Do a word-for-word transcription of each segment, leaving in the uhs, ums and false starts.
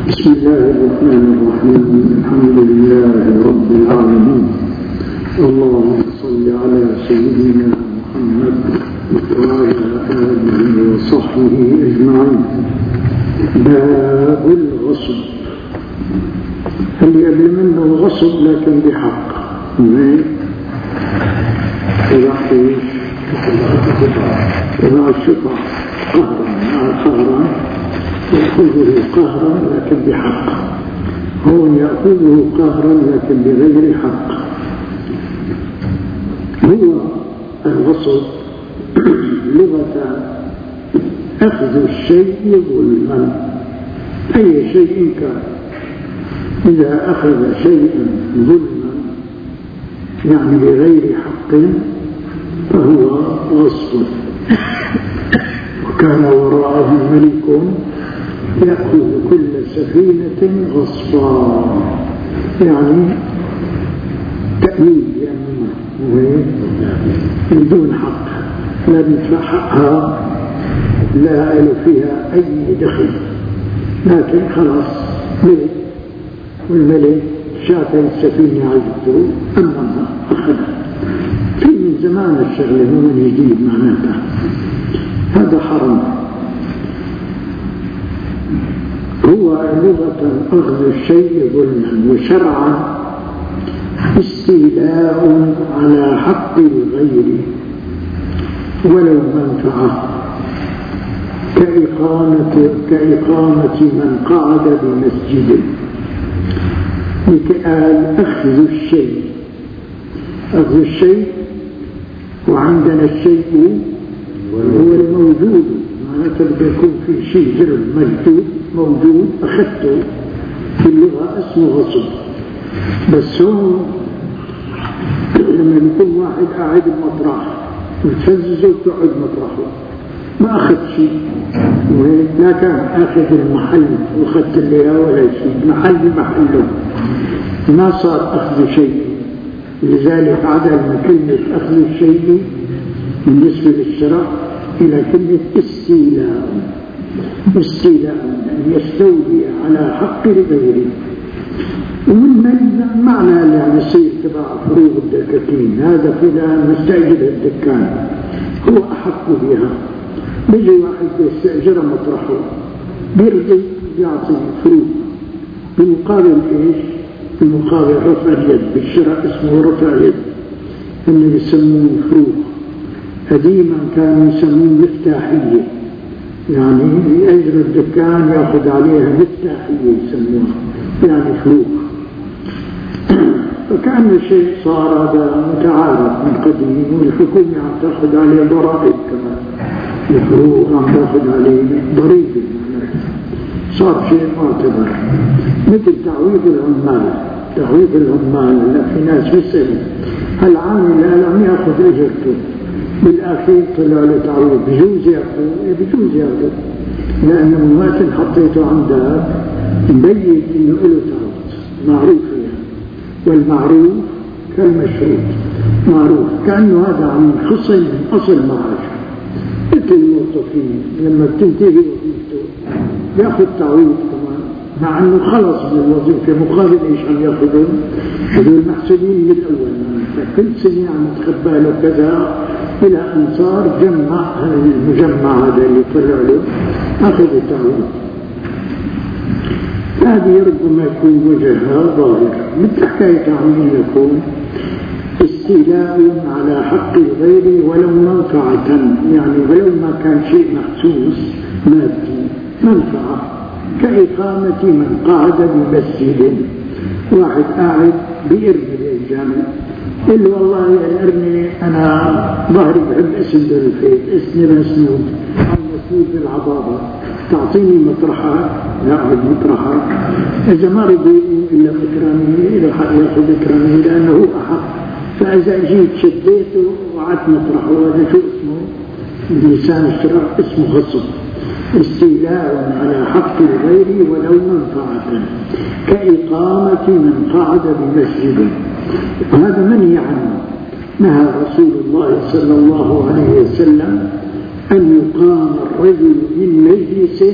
بسم الله الرحمن الرحيم. الحمد لله رب العالمين. اللهم صل على سيدنا محمد وعلى آله وصحبه أجمعين. باب الغصب. اللي قبل منه الغصب لكن بحق. إذا حيش إذا الشطع قهرا مع قهرا يأخذه قهرا لكن بحق. هو يأخذه قهرا لكن بغير حق. هو الغصب لغة أخذ الشيء ظلما، أي شيء كان. إذا أخذ شيئا ظلما يعني بغير حق فهو غصب. وكان وراءهم ملك يأخذ كل سفينة غصبا، يعني تأمين يعني من دون حق، لا يدفع حقها، لا له فيها أي دخل، لكن خلاص ملك، والملك شاف السفينة عجبته أمامها أخذها. في من زمان الشغل مو من جديد معناتها. هذا حرام. هو لغة أخذ الشيء ظلما، وشرعا استيلاء على حق الغير ولو منفعة، كإقامة, كإقامة من قعد بمسجد. لكآل أخذ الشيء، أخذ الشيء، وعندنا الشيء هو الموجود، معناته بيكون في شيء جرم موجود موجود أخذته، في اللغة اسمه غصب. بس هو لما يكون واحد قاعد بمطرح وتفززه وتقعد مطرحه ما أخذ شيء، لا كان أخذ المحل وأخذت اللي ولا شيء، محل محله، ما صار أخذ شيء. لذلك عدل من كلمة أخذ الشيء بالنسبة للشرع إلى كلمة استيلاء. استيلاء أن يستولي على حق الغير. ومن معنى اللي يصير تبع فروض الدكاكين، هذا فلان مستأجر الدكان هو أحق بها، بيجي واحد بيستأجر مطرحه بيرضي يعطي فروض بمقابل إيش؟ بمقابل رفع اليد. بالشرع اسمه رفع اليد، اللي يسموه فروض. قديما كانوا يسموه مفتاحية، يعني يأجر الدكان يأخذ عليها مفتاحية يسموها، يعني فروض. فكأن الشيء صار هذا متعارف من قديم، والحكومة عم تأخذ عليه ضرائب كمان، الفروض عم تأخذ عليه ضريبة، صار شيء معتبر. مثل تعويض العمال، تعويض العمال لا في ناس بيسألوا هالعامل لا لم يأخذ أجرته، بالأخير طلع له تعويض، بجوز يأخذ، بجوز يأخذ، لأنه من وقت حطيته عندك مبين إنه له تعويض معروف يعني. والمعروف كالمشروط معروف، كأنه هذا عم خصم من أصل معاش. مثل الموظفين لما بتنتهي وظيفته يأخذ تعويض كمان، مع أنه خلص من الوظيفة، مقابل إيش عم يأخذون؟ هذول محسوبين من الأول، كل سنة عم تخبى له كذا، إلى أن صار جمع المجمع هذا اللي طلع له أخذ تعويض. هذه ربما يكون وجهها ظاهر، مثل حكاية عم يكون استيلاء على حق الغير ولو منفعة، يعني ولو ما كان شيء مخصوص مادي، منفعة، كإقامة من قعد بمسجد. واحد قاعد بإرمي الجامع، قل والله يا الأرمي أنا ظهري بحب اسند الفيت، اسني مسنود، أو مسنود بالعضابة، تعطيني مطرحة، يأخذ مطرحة. إذا ما رضي إلا بإكرامه، إذا حق يأخذ إكرامه لأنه هو أحق. فإذا جيت شديته وعدت مطرحه، هذا شو اسمه؟ بلسان الشرع اسمه غصب. استيلاء على حق الغير ولو منفعة، كإقامة من قعد بمسجد. وهذا منهي عنه. نهى رسول الله صلى الله عليه وسلم أن يقام الرجل من مجلسه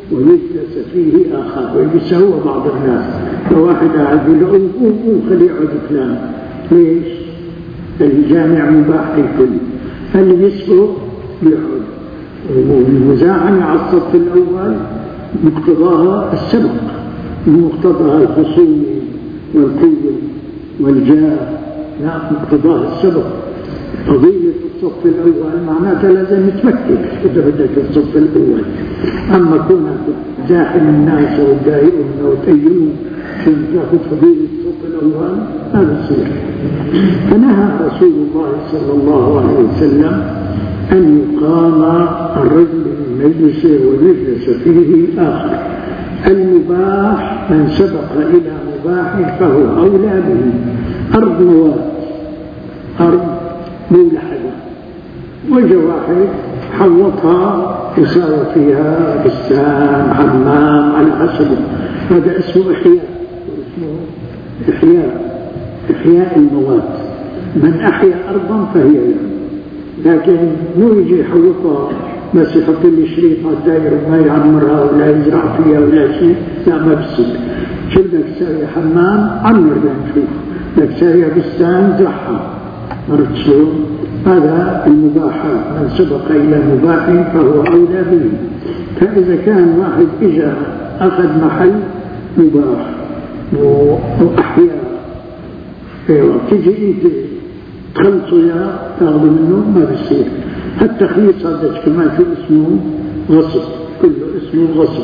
ويجلس فيه آخر، ويجلس هو بعض الناس، فواحد قاعد يقول له قوم قوم قوم خليه يقعد فلان. ليش؟ الجامع مباح للكل، اللي يسبق يقعد. والمزاحمة على الصف الأول مقتضاها السبق، مقتضاها الخصوم والقوة والجاه، لا مقتضاها السبق. قضية الصف الأول معناتها لازم يتمكن إذا بدك الصف الأول. أما كونك زاحم الناس وتضايقهم وتأيمهم عشان تاخذ فضيلة الصف الأول هذا يصير. فنهى رسول الله صلى الله عليه وسلم أن يقام الرجل من مجلسه ويجلس فيه آخر. المباح من سبق إلى مباح فهو أولى به. أرض مواد، أرض مولحدة، وجه واحد حوطها يساوي فيها بستان حمام على حسبه، هذا اسمه إحياء، اسمه إحياء إحياء المواد. من أحيا أرضا فهي يعني. لكن مو يجي يحوطها بس يحط لي شريط على الدائرة وما يعمرها ولا يزرع فيها ولا شيء، لا ما بصير. شو بدك تساوي حمام عمر بنشوف، بدك تساوي بستان زحها، عرفت شلون؟ هذا المباحات، من سبق إلى مباح فهو أولى به. فإذا كان واحد إجا أخذ محل مباح وأحياء تجي أنت تخلصوا يا تاخذوا منه ما بيصير. التخليص هذا كمان شو اسمه؟ غصب، كله اسمه غصب.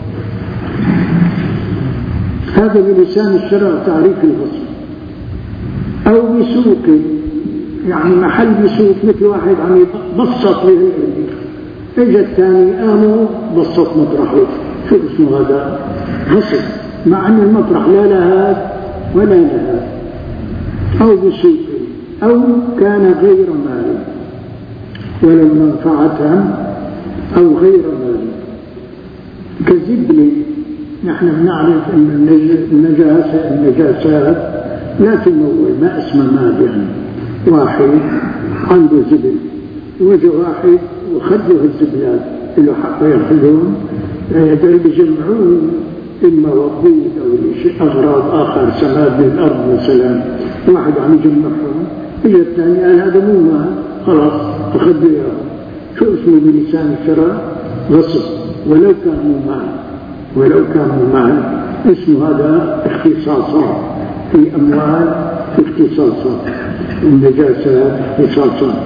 هذا بلسان الشرع تعريف الغصب. أو بسوق، يعني محل بسوق مثل واحد عم يبسط له اجى الثاني قاموا بسط مطرحه، شو اسمه هذا؟ غصب، مع أن المطرح لا لهذا ولا لهذا. أو بسوق، أو كان غير مالي ولو منفعة أو غير مالي كزبل. نحن بنعرف أن النجاسة النجاسات لا تمول، ما اسمها مال. يعني واحد عنده زبل وجه واحد وخذوا الزبلات له حق يأخذون، يقدر بيجمعوه إما وقود أو شيء أغراض آخر، سماد للأرض مثلا، واحد عم يجمعهم، إجا الثاني قال هذا مو مال، خلاص أخذوا إياه. شو اسمه بلسان الشرع؟ غصب، ولو كان مو مال، ولو كان مو مال اسمه هذا اختصاصات في أموال، اختصاصات النجاسات اختصاصات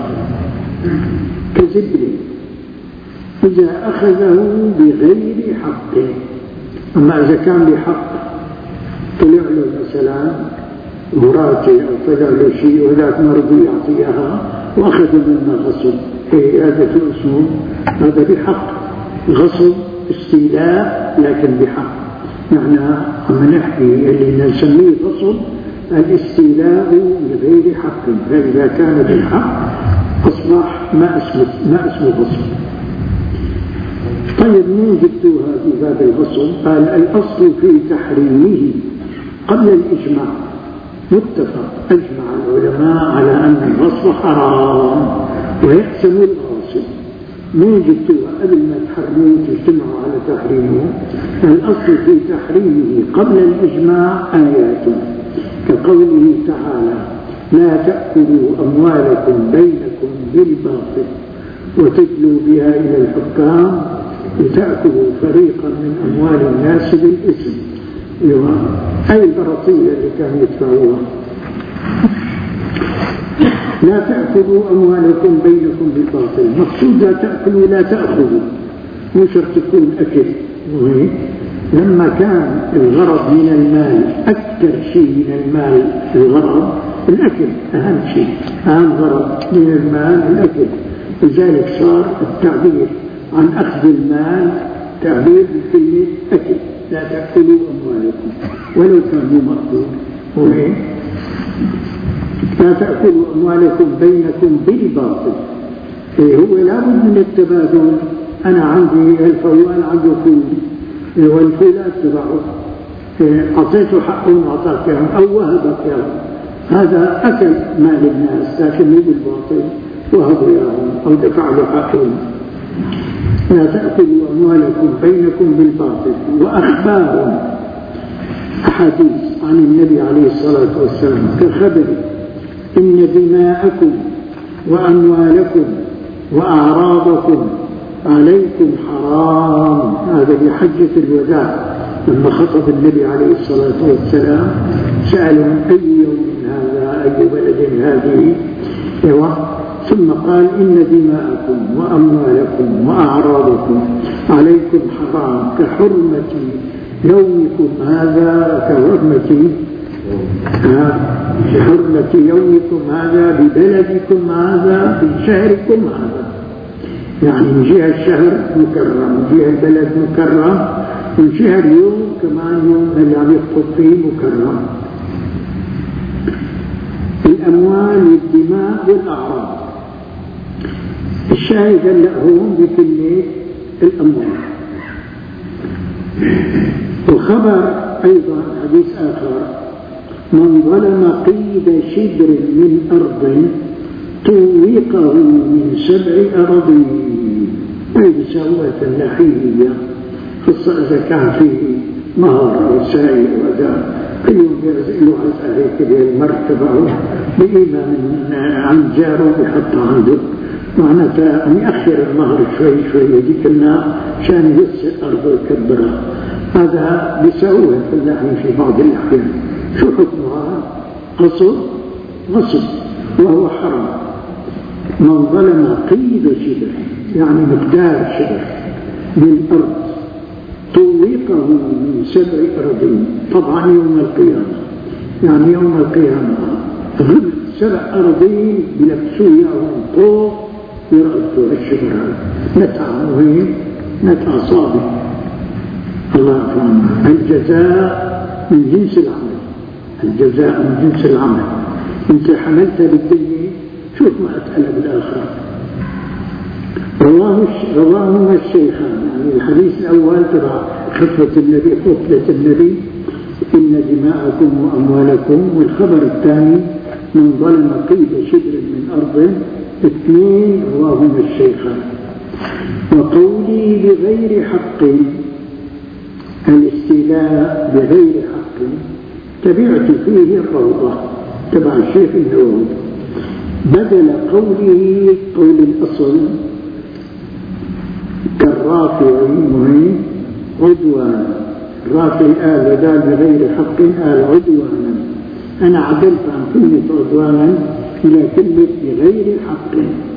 كزبل إذا أخذه بغير حق. أما إذا كان بحق، طلع له مثلا مراتي أو طلع له شيء وذاك مرضي يعطيها وأخذ منها غصب، إيه هذا اسمه هذا بحق. غصب استيلاء لكن بحق. نحن عم نحكي اللي نسميه غصب الاستيلاء بغير حق، فإذا كان بالحق أصبح ما اسمه ما اسمه غصب. طيب من جبتوها في باب الغصب؟ قال الأصل في تحريمه قبل الإجماع متفق، أجمع العلماء على أن الغصب حرام ويقسم الغاصب. من جبتوها قبل ما تحرموه تجتمعوا على تحريمه؟ الأصل في تحريمه قبل الإجماع آيات كقوله تعالى لا تأكلوا أموالكم بينكم بالباطل وتدلوا بها إلى الحكام لتأكلوا فريقا من أموال الناس بالإثم. أي البرطية اللي كانوا يدفعوها. لا تأكلوا أموالكم بينكم بالباطل، مقصود لا تأكلوا لا تأخذوا، مو شرط تكون أكل. لما كان الغرض من المال أكثر شيء من المال، الغرض الأكل أهم شيء، أهم غرض من المال الأكل، لذلك صار التعبير عن أخذ المال تعبير بكلمة أكل. لا تأكلوا أموالكم ولو كانوا مأكول. لا تأكلوا أموالكم بينكم بالباطل. إيه هو لابد من التبادل. أنا عندي الفوال عنده فول والفولات تبعه، أعطيته حقه وأعطاك يعني أو وهبك يعني، هذا أكل مال الناس لكن مو بالباطل، وهبوا يعني أو دفع له حقهم. لا تأكلوا أموالكم بينكم بالباطل. وأخبار أحاديث عن النبي عليه الصلاة والسلام كخبر إن دماءكم وأموالكم وأعراضكم عليكم حرام. هذا بحجة الوداع لما خطب النبي عليه الصلاة والسلام سألهم أي يوم هذا، أي بلد هذه، ثم قال إن دماءكم وأموالكم وأعراضكم عليكم حرام كحرمة يومكم هذا، كحرمة كحرمة يومكم هذا ببلدكم هذا في شهركم هذا. يعني من جهة الشهر مكرم، من جهة البلد مكرم، من جهة اليوم كمان يوم اللي عم يخطب فيه مكرم. الأموال والدماء والأعراض. الشاهد هلا هون بكلمة الأموال. الخبر أيضا حديث آخر: من ظلم قيد شبر من أرض توقه من سبع أراضين. هذه سوات اللحية، خصوصا إذا كان فيه مهر وسائل وأداء، اليوم يرزقله عزقه هيك بالمرتبة بقيمة من عن جاره بحطها عنده، معناتها أن يأخر المهر شوي شوي يديك لنا عشان يوسع أرضه ويكبرها. هذا بيسويه في اللحية في بعض الأحيان. شو حكمها؟ غصب غصب وهو حرام. من ظلم قيد شبر يعني مقدار شبر من أرض طوقه من سبع أراضين، طبعا يوم القيامة، يعني يوم القيامة غل سبع أراضين بلبسوه ياهم طوق يرأسوا الشبر هذا. نتع مهم، نتع صابي. الله أفهم. الجزاء من جنس العمل، الجزاء من جنس العمل. انت حملتها بالدنيا شوف ما أتألى بالآخرة. رواه رواهما الشيخان. يعني الحديث الأول تبع خطبة النبي، خطبة النبي إن دماءكم وأموالكم، والخبر الثاني من ظلم قيد شبر من أرض، اثنين رواهما الشيخان. وقولي بغير حق، الاستيلاء بغير حق، تبعت فيه الروضة تبع الشيخ النووي، بدل قوله قول الأصل كالرافع مهم عدوانا. الرافع آل ودال بغير حق آل عدوانا. أنا عدلت عن كلمة عدوانا إلى كلمة بغير حق،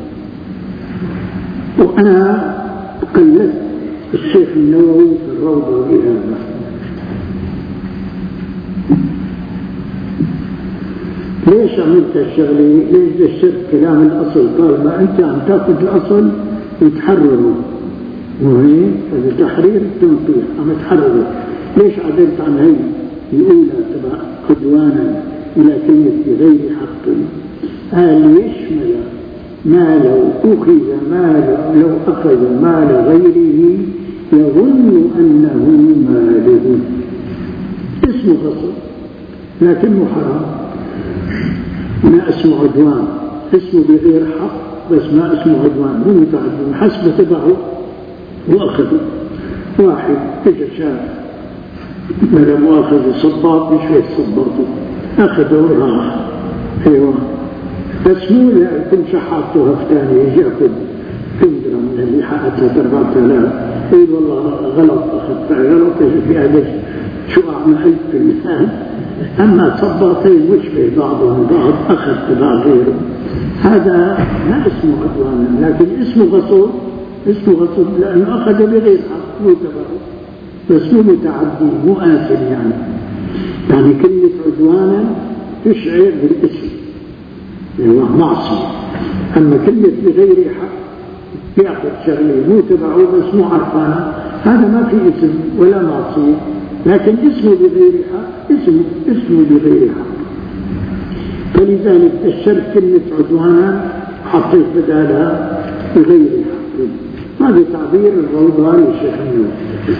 وأنا قلدت الشيخ النووي في الروضة بهذا. ليش عملت الشغلة؟ ليش دشت كلام الأصل؟ قال ما أنت عم تأخذ الأصل وتحرره، وهي هذا تحرير التنقيح، عم تحرره. ليش عدلت عن هي الأولى تبع عدوانا إلى كلمة بغير حق؟ قال يشمل ما لو أخذ مال، لو أخذ مال غيره يظن أنه ماله. اسمه غصب لكنه حرام، ما اسمه عدوان، اسمه بغير حق بس ما اسمه عدوان، مو متعدد حسب تبعه وأخذه. واحد اجى شاف بلا مؤاخذة صباط بشوية صباطه أخذه وراح، ايوه بس مو يكون شحاته هفتاني يجي ياخذ كندرة من اللي حقتها بأربعة آلاف، يقول والله غلط أخذتها غلط، يجي في أدش شو أعمل في المثال. أما صباطين مشبه بعضهم بعض أخذ تبع غيره، هذا ما اسمه عدوانا، لكن اسمه غصب. اسمه غصب لأنه أخذ بغير حق، مو تبعه بس مو متعدي، مو آثم. يعني يعني كلمة عدوانا تشعر بالاسم، يعني معصية. أما كلمة بغير حق يأخذ شغله مو تبعه بس مو عرفانه، هذا ما في اسم ولا معصية، لكن اسمه بغير حق، اسمه اسمه بغير حق. فلذلك الشرك كلمة عدوانا حطيت بدالها بغير حق. هذا تعبير الروضة للشيخ النووي.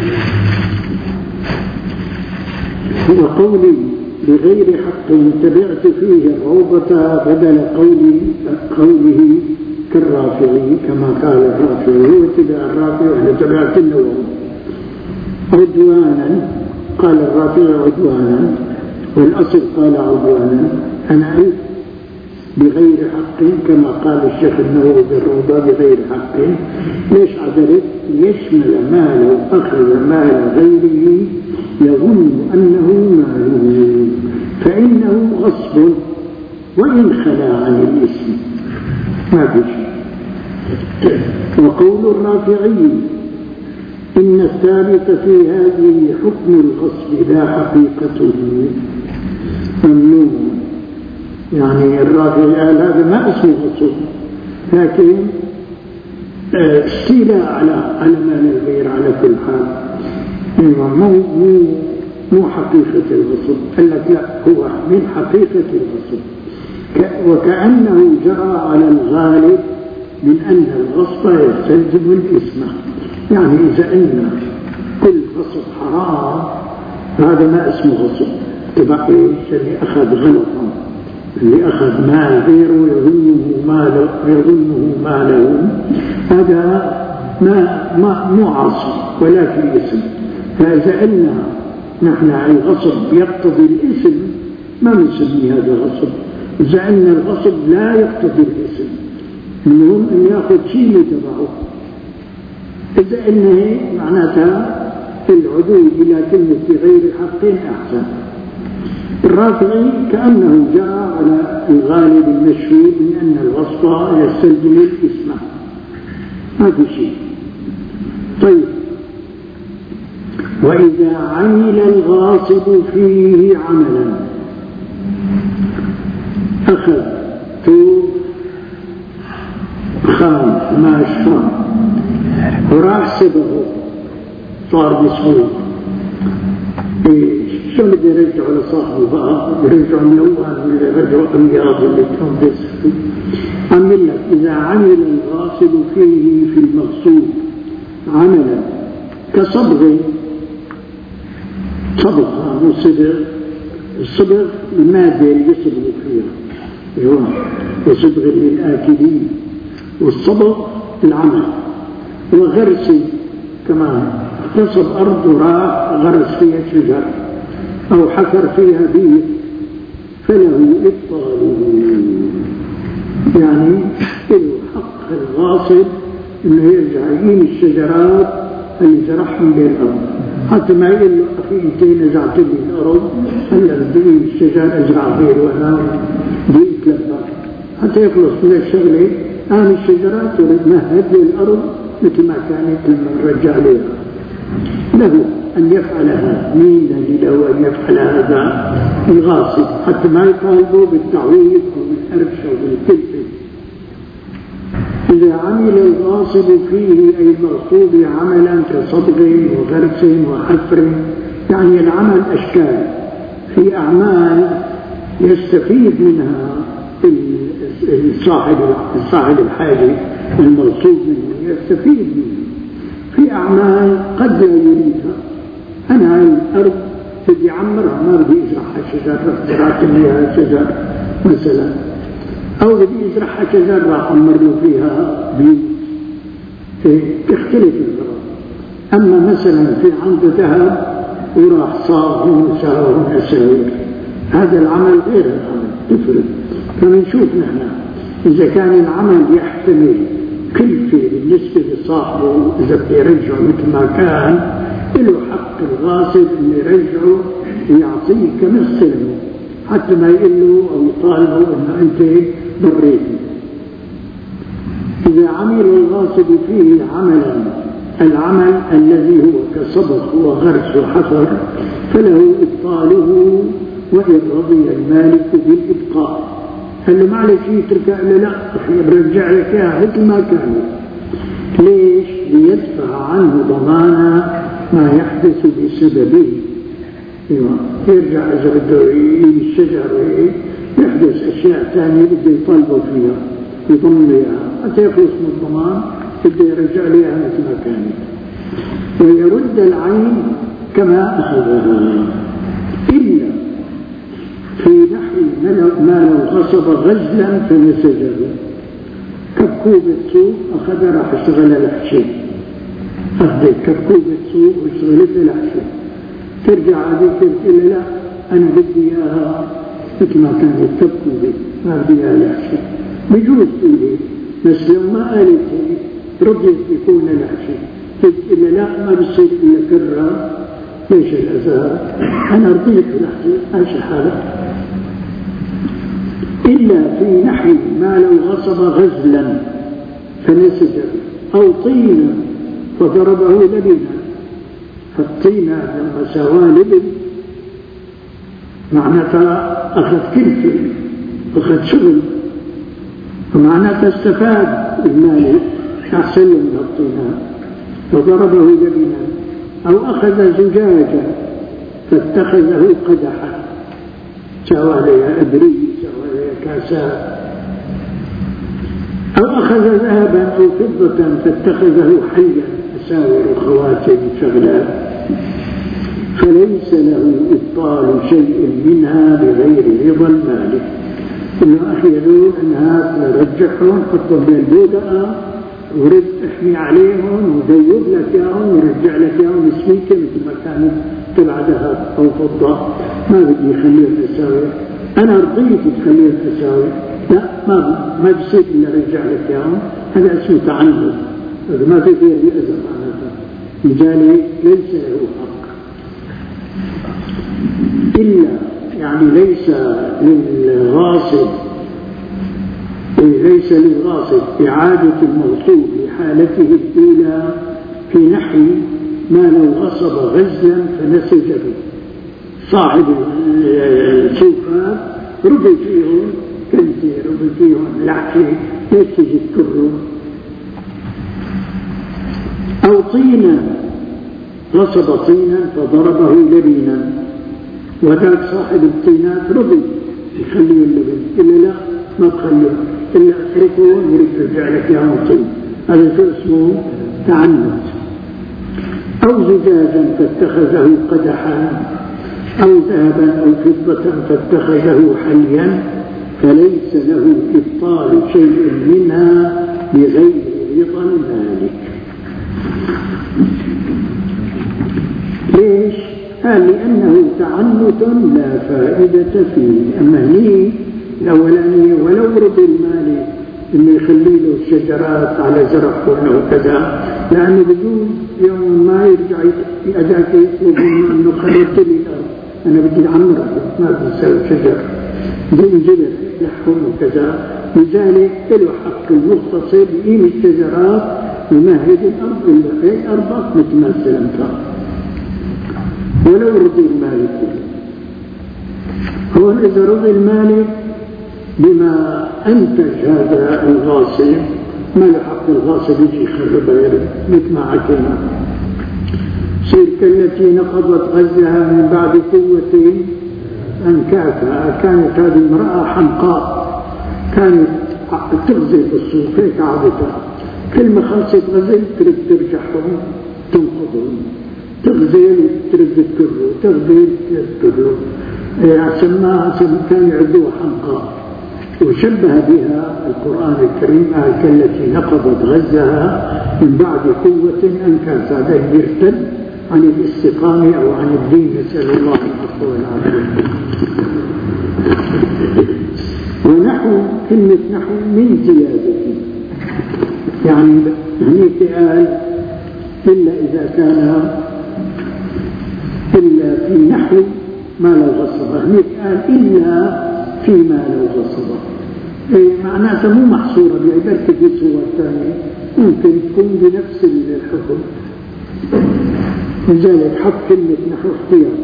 وقولي بغير حق تبعت فيه الروضة بدل قولي قوله كالرافعي كما قال الرافعي، هو اتباع الرافعي وإحنا تبعت النووي. عدوانا قال الرافعي عدوانا، والأصل قال عدوانا. أنا ألف بغير حق كما قال الشيخ النووي بالروضة بغير حق. ليش عدلت؟ يشمل ما لو أخذ مال غيره يظن أنه ماله فإنه غصب وإن خلا عن الاسم ما في شيء. وقول الرافعي إن الثابت في هذه حكم الغصب لا حقيقته ممنوع. يعني الرافعي قال هذا ما اسمه غصب، لكن استيلاء على على مال الغير على كل حال، مو مو مو حقيقة الغصب. قال لك لا، هو من حقيقة الغصب، وكأنه جرى على الغالب من أن الغصب يستلزم الإثم. يعني إذا أن كل غصب حرام هذا ما اسمه غصب، تبع إيش؟ اللي أخذ غلطا، اللي أخذ مال غيره يظنه ماله يظنه ماله هذا ما ما مو عاصي ولا في اسم. فإذا أن نحن الغصب يقتضي الاسم ما نسمي هذا غصب. إذا أن الغصب لا يقتضي الاسم منهم أن يأخذ شيء تبعه. إذا أنه معناتها العدول إلى كلمة غير حق أحسن. الرافعي كأنه جاء على الغالب المشهور من أن الغصب يستلزم الاسم، ما في شيء. طيب، وإذا عمل الغاصب فيه عملا، أخذ ثوب خام ما شرب وراح سبه صار بسهول، شو بده يرجعوا لصاحبه بقى؟ يرجعوا ملوان ولا يرجعوا أمياض اللي تنبس. عمل لك إذا عمل الغاصب فيه في المغصوب عملا كصبغ، صبغ مو صبغ، الصبغ المادة اللي يصبغوا فيها وصبغ للآكلين، والصبغ العمل. وغرس كمان اغتصب أرض وراح غرس فيها شجر أو حفر فيها بيت فله إبطاله. يعني له حق الغاصب إنه يرجع يجين الشجرات اللي زرعهم بالأرض، حتى ما يقول له أخي أنت نزعت لي الأرض هلا بدي الشجر أزرع غير وأنا بيت لبا، حتى يخلص من الشغلة أنا الشجرات مهد لي الأرض مثل ما كانت لما نرجع لها. له أن يفعلها، مين الذي له أن يفعل هذا؟ الغاصب، حتى ما يطالبوا بالتعويض أو بالحرش أو بالكلفة. إذا عمل الغاصب فيه أي المغصوب عملا كصبغ وغرس وحفر، يعني العمل أشكال، في أعمال يستفيد منها الصاحب الصاحب الحاجة المغصوب منه يستفيد منه، في أعمال قد لا يريدها. أنا الأرض بدي أعمرها ما بدي أزرعها شجر، زرعت لها شجر مثلا، أو بدي أزرعها شجر راح أعمر له فيها بيوت، تختلف الغرض. أما مثلا في عنده ذهب وراح صار هون ساوى هون أساوير، هذا العمل غير العمل تفرق. فبنشوف نحن إذا كان العمل يحتمل كلفة بالنسبة لصاحبه، إذا بده يرجعه مثل ما كان له حق الغاصب إنه يرجعه ويعطيه كمثله، حتى ما يقول له أو يطالبه إنه أنت ضريتني. إذا عمل الغاصب فيه عملا، العمل الذي هو كصبغ وغرس وحفر، فله إبطاله وإن رضي المالك بالإبقاء. قال له معلش يتركها، قال له لا أخي برجع لك إياها مثل ما كانت. ليش؟ ليدفع عنه ضمان ما يحدث بسببه. يرجع إذا بده يجيب الشجر يحدث أشياء ثانية بده يطالبه فيها يضمن إياها، حتى يخلص من الضمان بده يرجع لها مثل ما كانت، ويرد العين كما أخذها، إلا في نحو ما لو غصب غزلا فنسجه كبكوبة سوق أخذ راح اشتغل الحشي، أخذ كبكوبة سوق واشتغلت الحشي، ترجع هذيك تقول لا أنا بدي إياها مثل ما كانت كبكوبة، ما بدي إياها الحشي. بجوز تقولي بس لو ما قالت هيك رضيت يكون الحشي، تقول لا ما بصير إلا كرة، ليش الأذى؟ أنا رضيت الحشي ماشي حالك. إلا في نحو ما لو غصب غزلا فنسجه أو طينا فضربه لبنا. فالطينة لما سواه لبن معناتها أخذ كلفة، أخذ شغل، ومعناتها استفاد المالك أحسن من الطينة فضربه لبنا. أو أخذ زجاجة فاتخذه قدحا، سوى عليها أبري، سوى عليها كاسات. أو أخذ ذهبا أو فضة فاتخذه حيا، أساور وخواتم شغلات، فليس له إبطال شيء منها بغير رضا المالك. إنه أحيانون أنها نرجعهم حطهم بالبودقة ورد احمي عليهم وذيب لك ياهم ورجع لك ياهم سميكة مثل ما كانت تبع ذهب أو فضة، ما بدي يخليها تساوي. أنا رضيت تخليها تساوي، لا ما ما بصير إلا رجع لك ياهم، هذا اسمه تعنت، هذا ما في غير بأذى معناتها، لذلك ليس له حق. إلا يعني ليس للغاصب ليس للغاصب إعادة المغصوب لحالته الأولى في نحو ما لو غصب غزلا فنسج به. صاحب السوقات ربي فيهم كنتي، ربي فيهم لحشي، ليش تجي تكرر. أو طينا غصب طينا فضربه لبنا، وذاك صاحب الطينات ربي يخليه اللبن، إلا لا ما تخليه إلا أتركه ويريد يرجع لك يا طين، هذا شو اسمه تعنت. أو زجاجا فاتخذه قدحا، أو ذهبا أو فضة فاتخذه حليا، فليس له إبطال شيء منها بغير رضا المالك. ليش؟ قال لأنه تعنت لا فائدة فيه. أما هي الأولانية ولو رضي المالك إنه يخلي له الشجرات على زرع كله وكذا، لأنه بدون يوم ما يرجع يأذاك يطلب أنه خليت لي الأرض، أنا بدي أعمرها ما بدي أسوي شجر بدون جبل لحم وكذا. لذلك له حق المختصر بقيم الشجرات ومهد الأرض إلا في أرضك مثل ما استلمتها ولو رضي المالك. هو إذا رضي المالك بما أنتج هذا الغاصب، ما لحق الغاصب يجي يخرب غيره مثل ما حكينا. صير كالتي نقضت غزها من بعد قوة أنكاثها. كانت هذه المرأة حمقاء، كانت تغزل بالسوق هيك عادتها، كل ما خلصت غزل ترد ترجعهم تنقضهم، تغزل ترد تكره، تغزل ترد تكره، سماها كان يعدوها حمقاء. وشبه بها القرآن الكريم قال كالتي نقضت غزها من بعد قوة أنكاثها. هذا يرتد عن الاستقامة أو عن الدين، نسأل الله العفو والعافية. ونحو كلمة نحو من زيادة، يعني هنيك قال إلا إذا كان إلا في نحو ما لو غصب، هنيك قال إلا فيما لو غصب. إيه معناتها مو محصورة بعبارة في صور ثانية، ممكن تكون بنفس الحكم. لذلك حط كلمة نحو اختيار.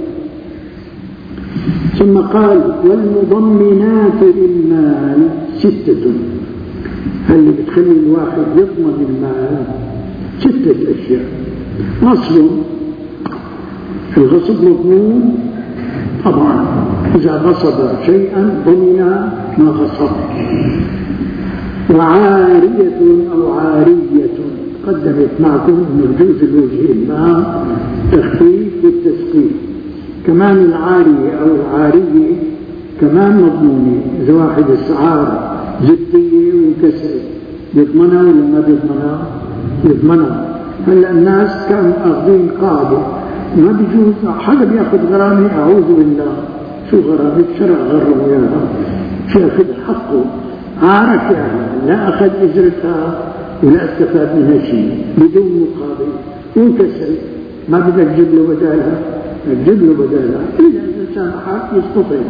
ثم قال والمضمنات للمال ستة. هل بتخلي الواحد يضمن المال؟ ستة أشياء. أصل الغصب مضمون طبعا، إذا غصب شيئا ضمن ما غصب. وعارية أو عارية قدمت معكم من جزء الوجهين مع تخفيف والتسقيف. كمان العارية أو العارية كمان مضمونة، إذا واحد استعار زبدية وكسر يضمنها ولا ما بيضمنها؟ يضمنها. هلا الناس كانوا أخذين قاعدة ما بيجوز حدا بياخذ غرامة، أعوذ بالله، شو غرامة؟ شرع غرم إياها، شاخذ حقه، عارف يعني لا أخذ إجرتها ولا استفاد منها شيء بدون مقابل وانكسر، ما بدك تجيب له بدالها، تجيب له بدالها إذا الإنسان حق يستطيع.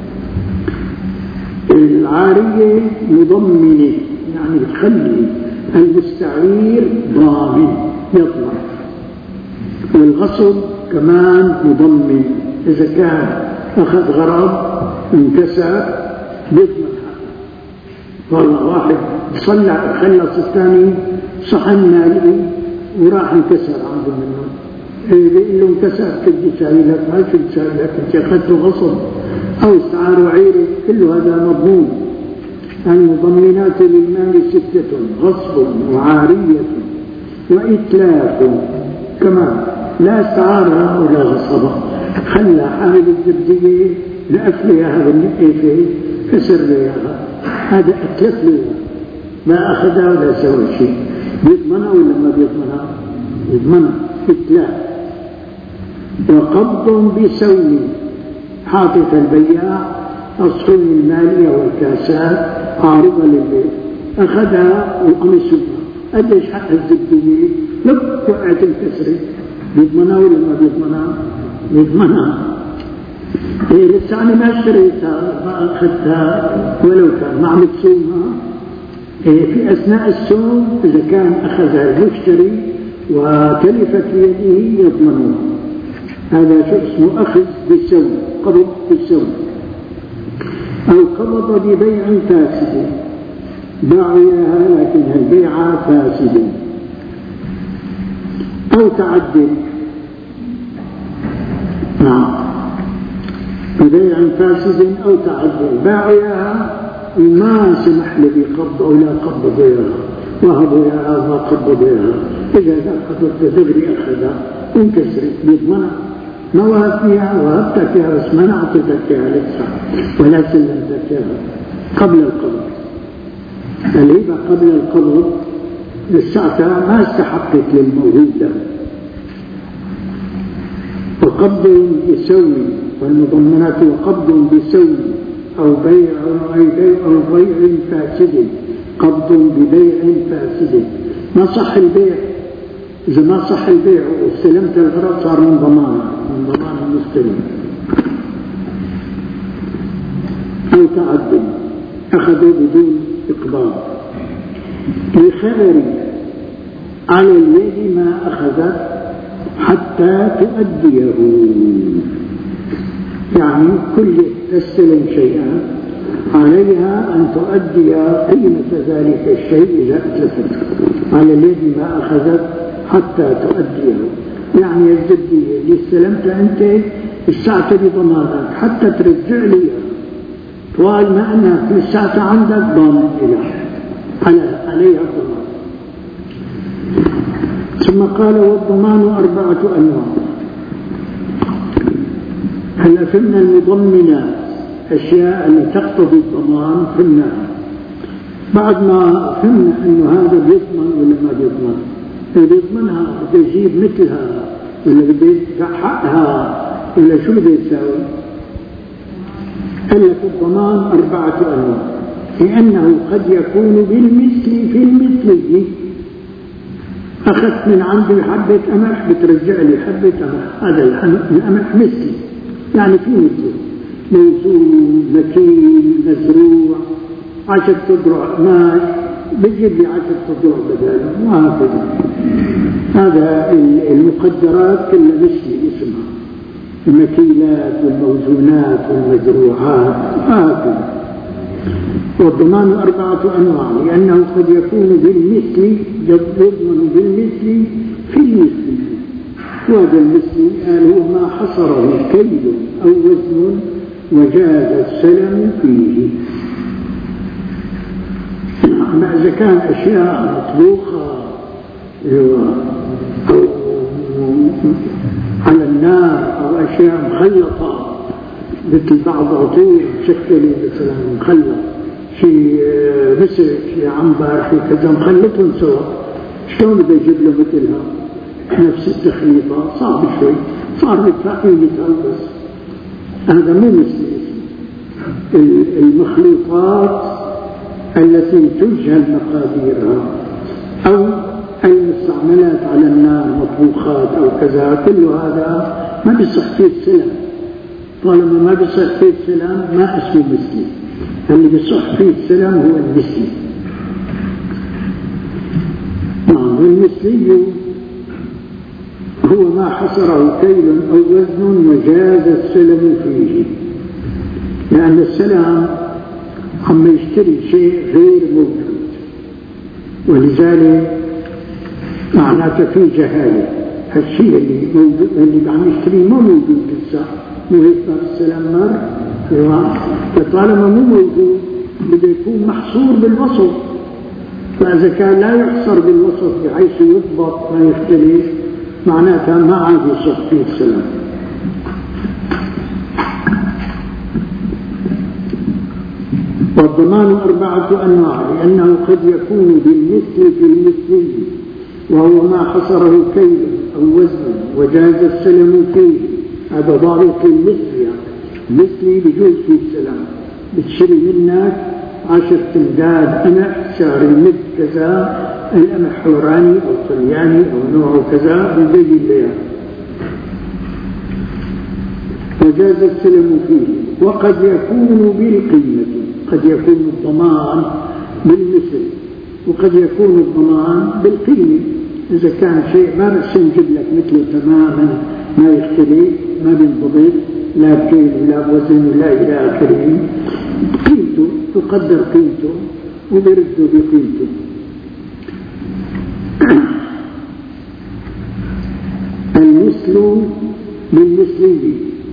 العارية مضمنة يعني تخلي المستعير ضامن يضمن، والغصب كمان مضمن، إذا كان أخذ غرض انكسر بيضمن حقه. والله واحد صلى خلص الثاني صحن مالي وراح انكسر عنده منه، بيقول له انكسر كنت تساوي لك، ما كنت تساوي لك، انت اخذته غصب او استعار وعيره، كل هذا مضمون. المضمنات للمال ستة: غصب وعارية وإتلاف. كمان لا استعارها ولا غصبها، خلى حامل الزبدية لأف ليها بالنقيفة كسر ليها، هذا أتلف ليها، ما أخذها ولا سوى شيء. بيضمنها ولا ما بيضمنها؟ يضمنها. إتلاف. وقبض بسوي، حاطط البياع الصحون المالية والكاسات عارضة للبيع، أخذها وقمسها، قديش حق الزبدية؟ لب وقعت الكسرة، بيضمنها ولا ما بيضمنها؟ بيضمنها. إيه لسه أنا ما اشتريتها، ما أخذتها ولو كان ما عم تصومها. إيه في أثناء الصوم إذا كان أخذها المشتري وتلفت في يده يضمنها. هذا شو اسمه؟ أخذ بالسوم، قبض بالسوم. أو قبض ببيع فاسد، باعوا إياها لكنها البيعة فاسدة. أو تعدد، نعم، ببيع فاسد أو تعدد، باعوا إياها وما سمح لي بقبض أو لا قبض إياها، وهبوا إياها ما قبض إياها، إذا لا قبضت دغري أخذها انكسرت، بيضمنها. ما وهب فيها، وهبتك فيها بس ما أعطيتك فيها لسه ولا سلمتك فيها قبل القبض. الهبة قبل القبض لساعتها ما استحقت للموجود له. وقبض بسوم، والمضمنات وقبض بسوم أو بيع أو بيع أو بيع فاسد. قبض ببيع فاسد، ما صح البيع. إذا ما صح البيع واستلمت الغرض صار من ضمان، من ضمان المستلم. أو تعدد، أخذوا بدون إقبال. لخبر على اليد ما أخذت حتى تؤديه، يعني كل تستلم شيئا عليها أن تؤدي قيمة ذلك الشيء إذا أتلفت. على اليد ما أخذت حتى تؤديه، يعني الزبدية اللي استلمتها أنت الساعة بضمانك حتى ترجع لي طوال ما أنها في الساعة عندك ضامن إليها على عليها الضمان. ثم قال: والضمان أربعة أنواع. هل فهمنا المضمنات أشياء اللي تقتضي الضمان فهمنا، بعد ما فهمنا أنه هذا بيضمن ولا ما بيضمن، إذا بيضمنها بده يجيب مثلها ولا بده يدفع حقها ولا شو بده يساوي؟ قال لك الضمان أربعة أنواع، لأنه قد يكون بالمثل في المثل. أخذت من عندي حبة قمح بترجع لي حبة قمح، هذا القمح مثلي، يعني في مثله موزون مكين مزروع، عشر تضرع ماء بيجيب لي عشر تضرع بداله، وهكذا. هذا المقدرات كلها مثلي اسمها، المكيلات والموزونات والمزروعات وهكذا. والضمان أربعة أنواع، لأنه قد يكون بالمثل، يضمن بالمثل في المثل. وهذا المثل قال هو ما حصره كيل أو وزن وجاز السلم فيه. أما إذا كان أشياء مطبوخة أو على النار أو أشياء مخلطة مثل بعض عطور مشكلة مثلا مخلط، في مسك في عنبر في كذا مخلطهم سوا، شلون بده يجيب له مثلها نفس التخليطة؟ صعب شوي، صار بدفع قيمتها بس. هذا مو مثل المخلوطات التي تجهل مقاديرها أو المستعملات على النار مطبوخات أو كذا، كل هذا ما بيصح فيه السلام. طالما ما بيصح فيه السلام ما اسمه مثلي. اللي بيصح فيه السلام هو المثلي. نعم، والمثلي هو ما حصره كيل أو وزن وجاز السلم فيه، لأن السلام عم يشتري شيء غير موجود، ولذلك معناته في جهالة. هالشيء اللي موجود اللي عم يشتريه مو موجود لسه، مو هيك السلام مر، فطالما مو موجود بده يكون محصور بالوصف. فإذا كان لا يحصر بالوصف بحيث يضبط ما يختلف، معناتها ما عاد يصح فيه السلام. والضمان أربعة أنواع، لأنه قد يكون بالمثل في المثلي، وهو ما حصره كيل أو وزن وجاز السلم فيه. هذا ضابط المثل، يعني مثلي بجوز فيه السلام. بتشري منك عشر تمداد قمح، شهر المد كذا، القمح حوراني أو طلياني أو نوعه كذا، بيجي الليل وجاز السلم فيه. وقد يكون بالقيمة، قد يكون الضمان بالمثل، وقد يكون الضمان بالقيمة. إذا كان شيء ما بس نجيب لك مثله تماما ما يختلف، ما بينضبط لا بكيل ولا بوزن ولا إلى آخره، قيمته تقدر قيمته وبيردوا بقيمته. المثل بالمثلي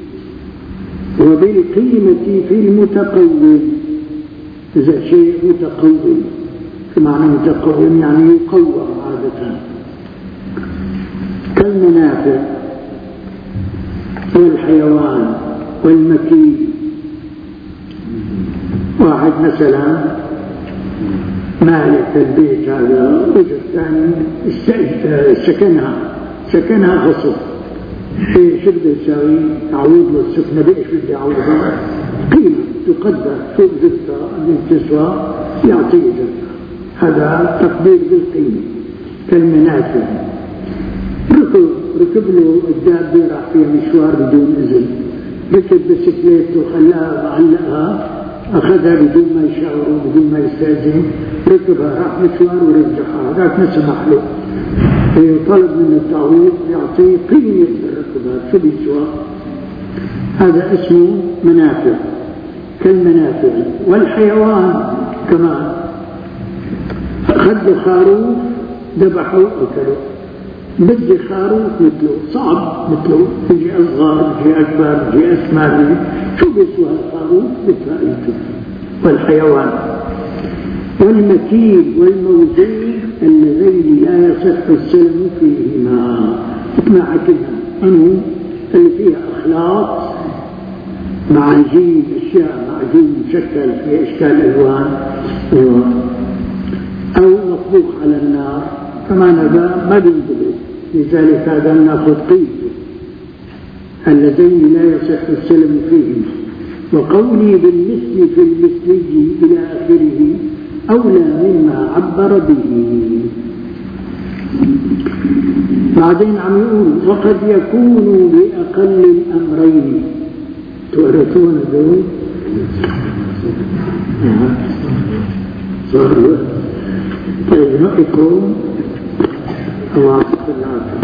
وبالقيمة في المتقوم. إذا شيء متقوم، كمعنى متقوم يعني يقوم عادة، كالمنافع والحيوان والمكين. واحد مثلا مالك البيت هذا رجل ثاني سكنها سكنها غصب، شو بده يساوي؟ تعويض للسكنة بإيش بده يعوضها؟ قيمة تقدر شو زدتها اللي تسوى يعطيه زدتها. هذا تقدير بالقيمة. كالمنافع، ركب ركب له الدابة راح فيها مشوار بدون إذن، ركب بسكليته وخلاها معلقها، أخذها بدون ما يشعر وبدون ما يستأذن، ركبها راح مشوار ورجعها، هذاك ما سمح له، طلب من التعويض يعطيه قيمة الركبات شو بيسوى. هذا اسمه منافع، كالمنافع. والحيوان كمان، أخذ خروف ذبحه أكله، بدي خروف مثله صعب مثله، بيجي أصغر بيجي أكبر بيجي أسمر، شو بيسوى الخروف؟ بفائدته. والحيوان والمكيل والموزين اللذين لا يصح السلم فيهما. ما حكينا أنه اللي فيها أخلاط، معجين، أشياء معجين مشكل في أشكال ألوان أو مطبوخ على النار، كمان هذا ما بينضبط، لذلك هذا ناخذ قيمته. اللذين لا يصح السلم فيهما. وقولي بالمثل في المثلي إلى آخره أولى مما عبر به. بعدين عم يقول وقد يكون بأقل الأمرين. تعرفون دول؟ صار طيب نقفكم الله العافية.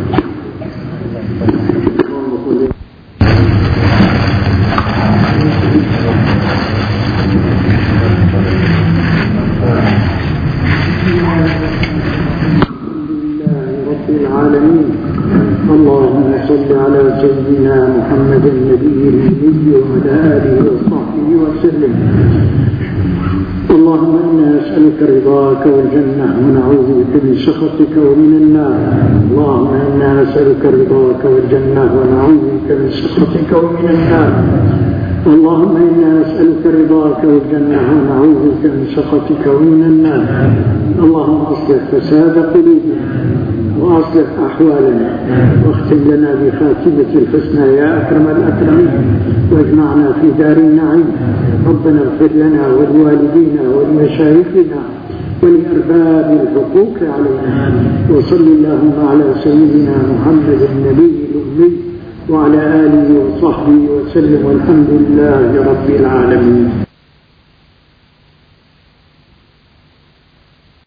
اللهم صل على سيدنا محمد النبي الأمي وعلى آله وصحبه وسلم. اللهم إنا نسألك رضاك والجنة ونعوذ بك من سخطك ومن النار. اللهم إنا نسألك رضاك والجنة ونعوذ بك من سخطك ومن النار. اللهم إنا نسألك رضاك والجنة ونعوذ بك من سخطك ومن النار. اللهم أصلح فساد قلوبنا وأصلح أحوالنا واختم لنا بخاتمة الحسنى يا أكرم الأكرمين واجمعنا في دار النعيم. ربنا اغفر لنا ولوالدينا ولمشايخنا ولأرباب الحقوق علينا. وصل اللهم على سيدنا محمد النبي الأمي وعلى آله وصحبه وسلم والحمد لله رب العالمين.